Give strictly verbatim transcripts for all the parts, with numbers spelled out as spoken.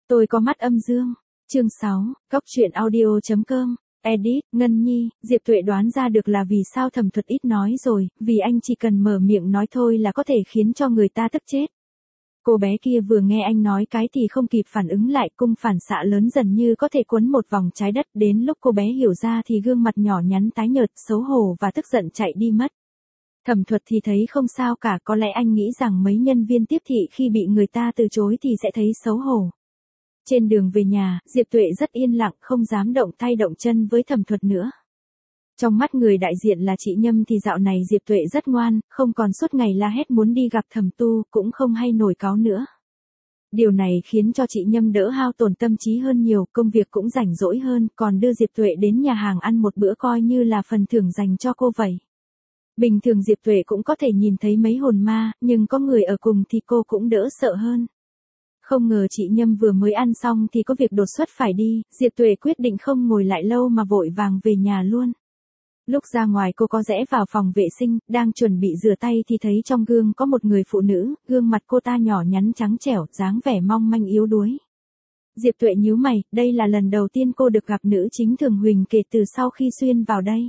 Tôi có mắt âm dương. Chương sáu, Góc truyện audio chấm com. Edit, Ngân Nhi, Diệp Tuệ đoán ra được là vì sao Thẩm Thuật ít nói rồi, vì anh chỉ cần mở miệng nói thôi là có thể khiến cho người ta tức chết. Cô bé kia vừa nghe anh nói cái thì không kịp phản ứng lại, cung phản xạ lớn dần như có thể cuốn một vòng trái đất, đến lúc cô bé hiểu ra thì gương mặt nhỏ nhắn tái nhợt, xấu hổ và tức giận chạy đi mất. Thẩm Thuật thì thấy không sao cả, có lẽ anh nghĩ rằng mấy nhân viên tiếp thị khi bị người ta từ chối thì sẽ thấy xấu hổ. Trên đường về nhà, Diệp Tuệ rất yên lặng, không dám động tay động chân với Thẩm Thuật nữa. Trong mắt người đại diện là chị Nhâm thì dạo này Diệp Tuệ rất ngoan, không còn suốt ngày la hét muốn đi gặp Thẩm Tu, cũng không hay nổi cáu nữa. Điều này khiến cho chị Nhâm đỡ hao tổn tâm trí hơn nhiều, công việc cũng rảnh rỗi hơn, còn đưa Diệp Tuệ đến nhà hàng ăn một bữa coi như là phần thưởng dành cho cô vậy. Bình thường Diệp Tuệ cũng có thể nhìn thấy mấy hồn ma, nhưng có người ở cùng thì cô cũng đỡ sợ hơn. Không ngờ chị Nhâm vừa mới ăn xong thì có việc đột xuất phải đi, Diệp Tuệ quyết định không ngồi lại lâu mà vội vàng về nhà luôn. Lúc ra ngoài cô có rẽ vào phòng vệ sinh, đang chuẩn bị rửa tay thì thấy trong gương có một người phụ nữ, gương mặt cô ta nhỏ nhắn trắng trẻo, dáng vẻ mong manh yếu đuối. Diệp Tuệ nhíu mày, đây là lần đầu tiên cô được gặp nữ chính Thường Huỳnh kể từ sau khi xuyên vào đây.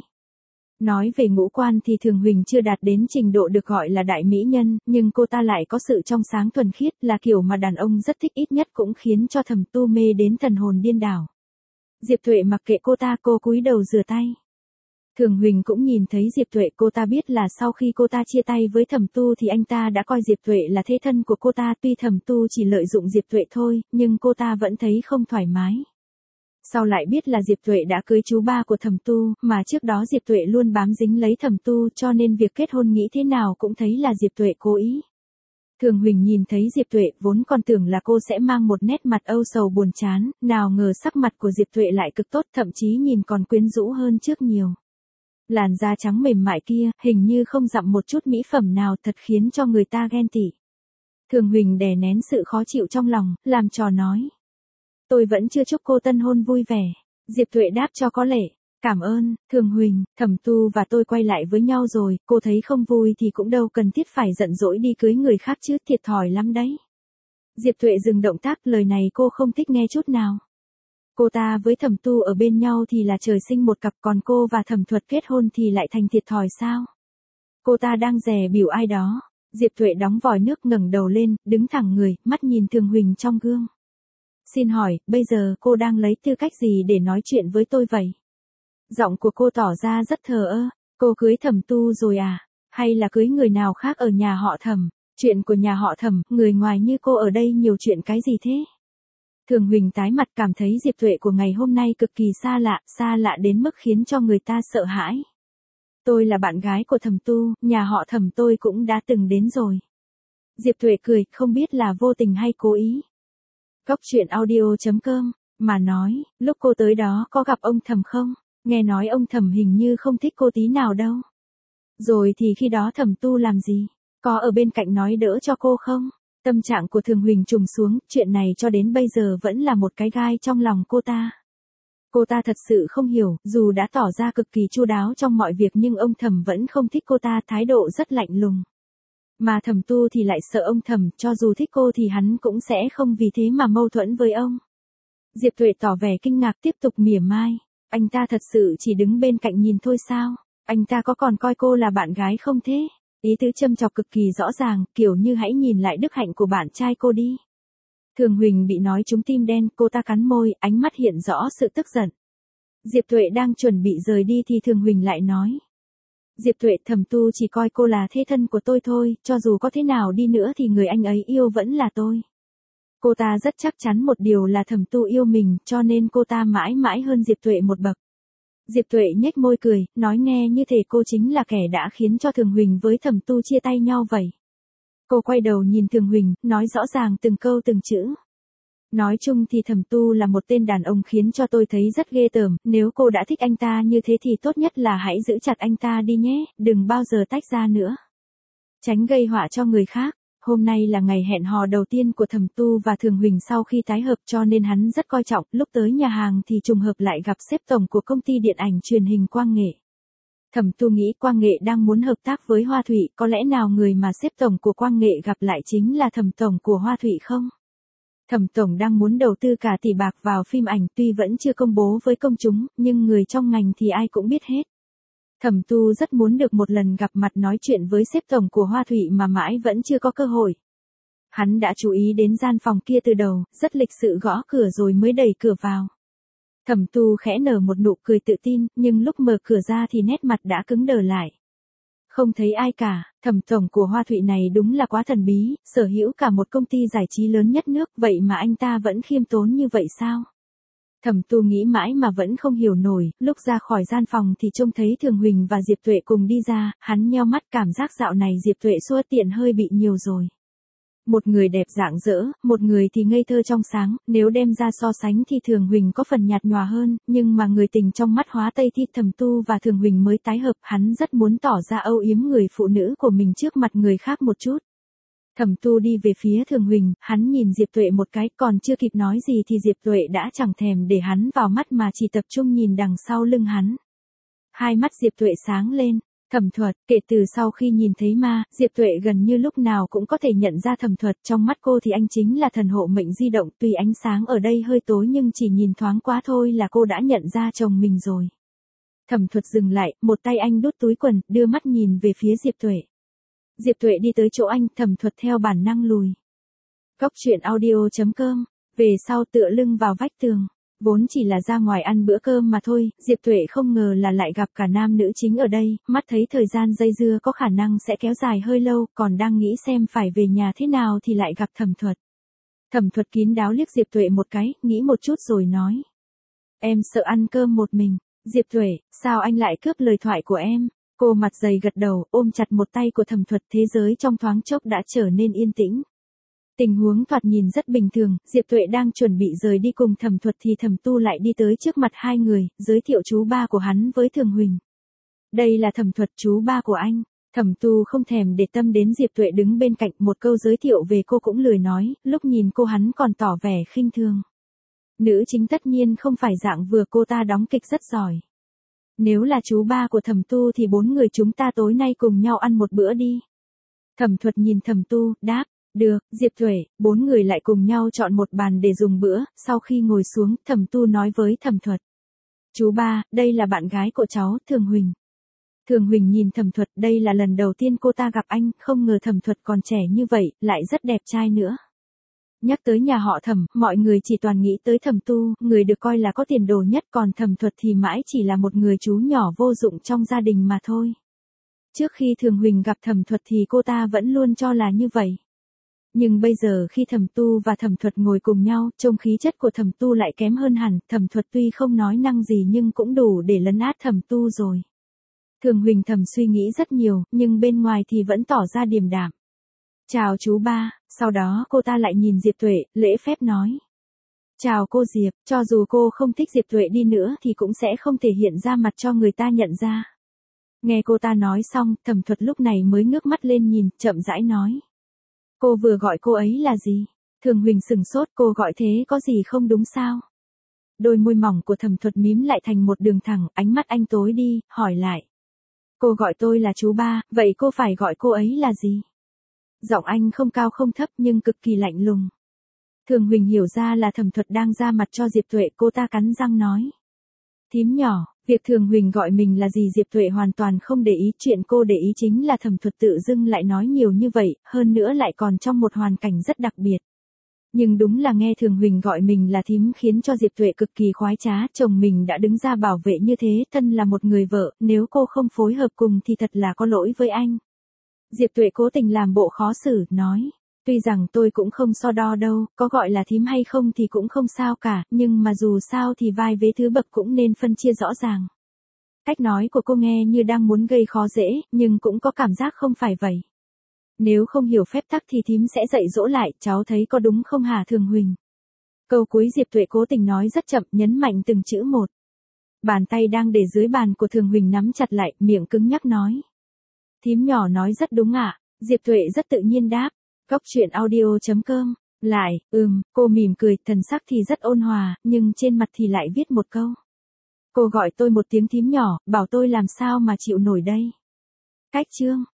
Nói về ngũ quan thì Thường Huỳnh chưa đạt đến trình độ được gọi là đại mỹ nhân, nhưng cô ta lại có sự trong sáng thuần khiết, là kiểu mà đàn ông rất thích, ít nhất cũng khiến cho Thẩm Tu mê đến thần hồn điên đảo. Diệp Tuệ mặc kệ cô ta, cô cúi đầu rửa tay. Thường Huỳnh cũng nhìn thấy Diệp Tuệ, cô ta biết là sau khi cô ta chia tay với Thẩm Tu thì anh ta đã coi Diệp Tuệ là thế thân của cô ta, tuy Thẩm Tu chỉ lợi dụng Diệp Tuệ thôi, nhưng cô ta vẫn thấy không thoải mái. Sau lại biết là Diệp Tuệ đã cưới chú ba của Thẩm Tu, mà trước đó Diệp Tuệ luôn bám dính lấy Thẩm Tu, cho nên việc kết hôn nghĩ thế nào cũng thấy là Diệp Tuệ cố ý. Thường Huỳnh nhìn thấy Diệp Tuệ, vốn còn tưởng là cô sẽ mang một nét mặt âu sầu buồn chán, nào ngờ sắc mặt của Diệp Tuệ lại cực tốt, thậm chí nhìn còn quyến rũ hơn trước nhiều. Làn da trắng mềm mại kia, hình như không dặm một chút mỹ phẩm nào, thật khiến cho người ta ghen tị. Thường Huỳnh đè nén sự khó chịu trong lòng, làm trò nói. Tôi vẫn chưa chúc cô tân hôn vui vẻ. Diệp Tuệ đáp cho có lệ. Cảm ơn, Thường Huỳnh, Thẩm Tu và tôi quay lại với nhau rồi, cô thấy không vui thì cũng đâu cần thiết phải giận dỗi đi cưới người khác chứ, thiệt thòi lắm đấy. Diệp Tuệ dừng động tác, lời này cô không thích nghe chút nào. Cô ta với Thẩm Tu ở bên nhau thì là trời sinh một cặp, còn cô và Thẩm Thuật kết hôn thì lại thành thiệt thòi sao? Cô ta đang dè bỉu ai đó. Diệp Tuệ đóng vòi nước, ngẩng đầu lên, đứng thẳng người, mắt nhìn Thường Huỳnh trong gương. Xin hỏi, bây giờ cô đang lấy tư cách gì để nói chuyện với tôi vậy? Giọng của cô tỏ ra rất thờ ơ. Cô cưới Thẩm Tu rồi à? Hay là cưới người nào khác ở nhà họ Thẩm? Chuyện của nhà họ Thẩm, người ngoài như cô ở đây nhiều chuyện cái gì thế? Thường Huỳnh tái mặt, cảm thấy Diệp Tuệ của ngày hôm nay cực kỳ xa lạ, xa lạ đến mức khiến cho người ta sợ hãi. Tôi là bạn gái của Thẩm Tu, nhà họ Thẩm tôi cũng đã từng đến rồi. Diệp Tuệ cười, không biết là vô tình hay cố ý. Góc truyện audio chấm com, mà nói, lúc cô tới đó có gặp ông Thẩm không? Nghe nói ông Thẩm hình như không thích cô tí nào đâu. Rồi thì khi đó Thẩm Tu làm gì? Có ở bên cạnh nói đỡ cho cô không? Tâm trạng của Thường Huỳnh trùng xuống, chuyện này cho đến bây giờ vẫn là một cái gai trong lòng cô ta. Cô ta thật sự không hiểu, dù đã tỏ ra cực kỳ chu đáo trong mọi việc nhưng ông Thẩm vẫn không thích cô ta, thái độ rất lạnh lùng. Mà Thẩm Tu thì lại sợ ông Thẩm, cho dù thích cô thì hắn cũng sẽ không vì thế mà mâu thuẫn với ông. Diệp Tuệ tỏ vẻ kinh ngạc, tiếp tục mỉa mai. Anh ta thật sự chỉ đứng bên cạnh nhìn thôi sao? Anh ta có còn coi cô là bạn gái không thế? Ý tứ châm chọc cực kỳ rõ ràng, kiểu như hãy nhìn lại đức hạnh của bạn trai cô đi. Thường Huỳnh bị nói trúng tim đen, cô ta cắn môi, ánh mắt hiện rõ sự tức giận. Diệp Tuệ đang chuẩn bị rời đi thì Thường Huỳnh lại nói. Diệp Tuệ, Thẩm Tu chỉ coi cô là thế thân của tôi thôi, cho dù có thế nào đi nữa thì người anh ấy yêu vẫn là tôi. Cô ta rất chắc chắn một điều là Thẩm Tu yêu mình, cho nên cô ta mãi mãi hơn Diệp Tuệ một bậc. Diệp Tuệ nhếch môi cười, nói nghe như thể cô chính là kẻ đã khiến cho Thường Huỳnh với Thẩm Tu chia tay nhau vậy. Cô quay đầu nhìn Thường Huỳnh, nói rõ ràng từng câu từng chữ. Nói chung thì Thẩm Tu là một tên đàn ông khiến cho tôi thấy rất ghê tởm, nếu cô đã thích anh ta như thế thì tốt nhất là hãy giữ chặt anh ta đi nhé, đừng bao giờ tách ra nữa. Tránh gây họa cho người khác. Hôm nay là ngày hẹn hò đầu tiên của Thẩm Tu và Thường Huỳnh sau khi tái hợp, cho nên hắn rất coi trọng, lúc tới nhà hàng thì trùng hợp lại gặp sếp tổng của công ty điện ảnh truyền hình Quang Nghệ. Thẩm Tu nghĩ Quang Nghệ đang muốn hợp tác với Hoa Thụy, có lẽ nào người mà sếp tổng của Quang Nghệ gặp lại chính là Thẩm tổng của Hoa Thụy không? Thẩm tổng đang muốn đầu tư cả tỷ bạc vào phim ảnh, tuy vẫn chưa công bố với công chúng, nhưng người trong ngành thì ai cũng biết hết. Thẩm Tu rất muốn được một lần gặp mặt nói chuyện với sếp tổng của Hoa Thụy mà mãi vẫn chưa có cơ hội. Hắn đã chú ý đến gian phòng kia từ đầu, rất lịch sự gõ cửa rồi mới đẩy cửa vào. Thẩm Tu khẽ nở một nụ cười tự tin, nhưng lúc mở cửa ra thì nét mặt đã cứng đờ lại. Không thấy ai cả, Thẩm tổng của Hoa Thụy này đúng là quá thần bí, sở hữu cả một công ty giải trí lớn nhất nước, vậy mà anh ta vẫn khiêm tốn như vậy sao? Thẩm Tu nghĩ mãi mà vẫn không hiểu nổi, lúc ra khỏi gian phòng thì trông thấy Thường Huỳnh và Diệp Tuệ cùng đi ra, hắn nheo mắt cảm giác dạo này Diệp Tuệ xua tiện hơi bị nhiều rồi. Một người đẹp rạng rỡ, một người thì ngây thơ trong sáng, nếu đem ra so sánh thì Thường Huỳnh có phần nhạt nhòa hơn, nhưng mà người tình trong mắt Hóa Tây thì Thẩm Tu và Thường Huỳnh mới tái hợp, hắn rất muốn tỏ ra âu yếm người phụ nữ của mình trước mặt người khác một chút. Thẩm Tu đi về phía Thường Huỳnh, hắn nhìn Diệp Tuệ một cái, còn chưa kịp nói gì thì Diệp Tuệ đã chẳng thèm để hắn vào mắt mà chỉ tập trung nhìn đằng sau lưng hắn. Hai mắt Diệp Tuệ sáng lên. Thẩm Thuật, kể từ sau khi nhìn thấy ma, Diệp Tuệ gần như lúc nào cũng có thể nhận ra Thẩm Thuật, trong mắt cô thì anh chính là thần hộ mệnh di động, tuy ánh sáng ở đây hơi tối nhưng chỉ nhìn thoáng qua thôi là cô đã nhận ra chồng mình rồi. Thẩm Thuật dừng lại, một tay anh đút túi quần, đưa mắt nhìn về phía Diệp Tuệ. Diệp Tuệ đi tới chỗ anh, Thẩm Thuật theo bản năng lùi. Góc truyện audio chấm com, về sau tựa lưng vào vách tường. Vốn chỉ là ra ngoài ăn bữa cơm mà thôi, Diệp Tuệ không ngờ là lại gặp cả nam nữ chính ở đây, mắt thấy thời gian dây dưa có khả năng sẽ kéo dài hơi lâu, còn đang nghĩ xem phải về nhà thế nào thì lại gặp Thẩm Thuật. Thẩm Thuật kín đáo liếc Diệp Tuệ một cái, nghĩ một chút rồi nói. Em sợ ăn cơm một mình. Diệp Tuệ, sao anh lại cướp lời thoại của em? Cô mặt dày gật đầu, ôm chặt một tay của Thẩm Thuật, thế giới trong thoáng chốc đã trở nên yên tĩnh. Tình huống thoạt nhìn rất bình thường, Diệp Tuệ đang chuẩn bị rời đi cùng Thẩm Thuật thì Thẩm Tu lại đi tới trước mặt hai người, giới thiệu chú ba của hắn với Thường Huỳnh. Đây là Thẩm Thuật, chú ba của anh. Thẩm Tu không thèm để tâm đến Diệp Tuệ đứng bên cạnh, một câu giới thiệu về cô cũng lười nói, lúc nhìn cô hắn còn tỏ vẻ khinh thường. Nữ chính tất nhiên không phải dạng vừa, cô ta đóng kịch rất giỏi. Nếu là chú ba của Thẩm Tu thì bốn người chúng ta tối nay cùng nhau ăn một bữa đi. Thẩm Thuật nhìn Thẩm Tu, đáp. Được, Diệp Tuệ, bốn người lại cùng nhau chọn một bàn để dùng bữa, sau khi ngồi xuống, Thẩm Tu nói với Thẩm Thuật. Chú ba, đây là bạn gái của cháu, Thường Huỳnh. Thường Huỳnh nhìn Thẩm Thuật, đây là lần đầu tiên cô ta gặp anh, không ngờ Thẩm Thuật còn trẻ như vậy, lại rất đẹp trai nữa. Nhắc tới nhà họ Thẩm, mọi người chỉ toàn nghĩ tới Thẩm Tu, người được coi là có tiền đồ nhất, còn Thẩm Thuật thì mãi chỉ là một người chú nhỏ vô dụng trong gia đình mà thôi. Trước khi Thường Huỳnh gặp Thẩm Thuật thì cô ta vẫn luôn cho là như vậy. Nhưng bây giờ khi Thẩm Tu và Thẩm Thuật ngồi cùng nhau, trông khí chất của Thẩm Tu lại kém hơn hẳn, Thẩm Thuật tuy không nói năng gì nhưng cũng đủ để lấn át Thẩm Tu rồi. Thường Huỳnh thầm suy nghĩ rất nhiều, nhưng bên ngoài thì vẫn tỏ ra điềm đạm. Chào chú ba, sau đó cô ta lại nhìn Diệp Tuệ, lễ phép nói. Chào cô Diệp, cho dù cô không thích Diệp Tuệ đi nữa thì cũng sẽ không thể hiện ra mặt cho người ta nhận ra. Nghe cô ta nói xong, Thẩm Thuật lúc này mới ngước mắt lên nhìn, chậm rãi nói. Cô vừa gọi cô ấy là gì? Thường Huỳnh sừng sốt, cô gọi thế có gì không đúng sao? Đôi môi mỏng của Thẩm Thuật mím lại thành một đường thẳng, ánh mắt anh tối đi, hỏi lại. Cô gọi tôi là chú ba, vậy cô phải gọi cô ấy là gì? Giọng anh không cao không thấp nhưng cực kỳ lạnh lùng. Thường Huỳnh hiểu ra là Thẩm Thuật đang ra mặt cho Diệp Tuệ, cô ta cắn răng nói. Thím nhỏ, việc Thường Huỳnh gọi mình là gì Diệp Tuệ hoàn toàn không để ý, chuyện cô để ý chính là Thẩm Thuật tự dưng lại nói nhiều như vậy, hơn nữa lại còn trong một hoàn cảnh rất đặc biệt. Nhưng đúng là nghe Thường Huỳnh gọi mình là thím khiến cho Diệp Tuệ cực kỳ khoái trá, chồng mình đã đứng ra bảo vệ như thế, thân là một người vợ, nếu cô không phối hợp cùng thì thật là có lỗi với anh. Diệp Tuệ cố tình làm bộ khó xử, nói. Tuy rằng tôi cũng không so đo đâu, có gọi là thím hay không thì cũng không sao cả, nhưng mà dù sao thì vai vế thứ bậc cũng nên phân chia rõ ràng. Cách nói của cô nghe như đang muốn gây khó dễ, nhưng cũng có cảm giác không phải vậy. Nếu không hiểu phép tắc thì thím sẽ dạy dỗ lại, cháu thấy có đúng không hả Thường Huỳnh? Câu cuối Diệp Tuệ cố tình nói rất chậm, nhấn mạnh từng chữ một. Bàn tay đang để dưới bàn của Thường Huỳnh nắm chặt lại, miệng cứng nhắc nói. Thím nhỏ nói rất đúng ạ. Diệp Tuệ rất tự nhiên đáp. Góc truyện audio chấm com. Lại, ừm, cô mỉm cười, thần sắc thì rất ôn hòa, nhưng trên mặt thì lại viết một câu. Cô gọi tôi một tiếng thím nhỏ, bảo tôi làm sao mà chịu nổi đây. Cách chương.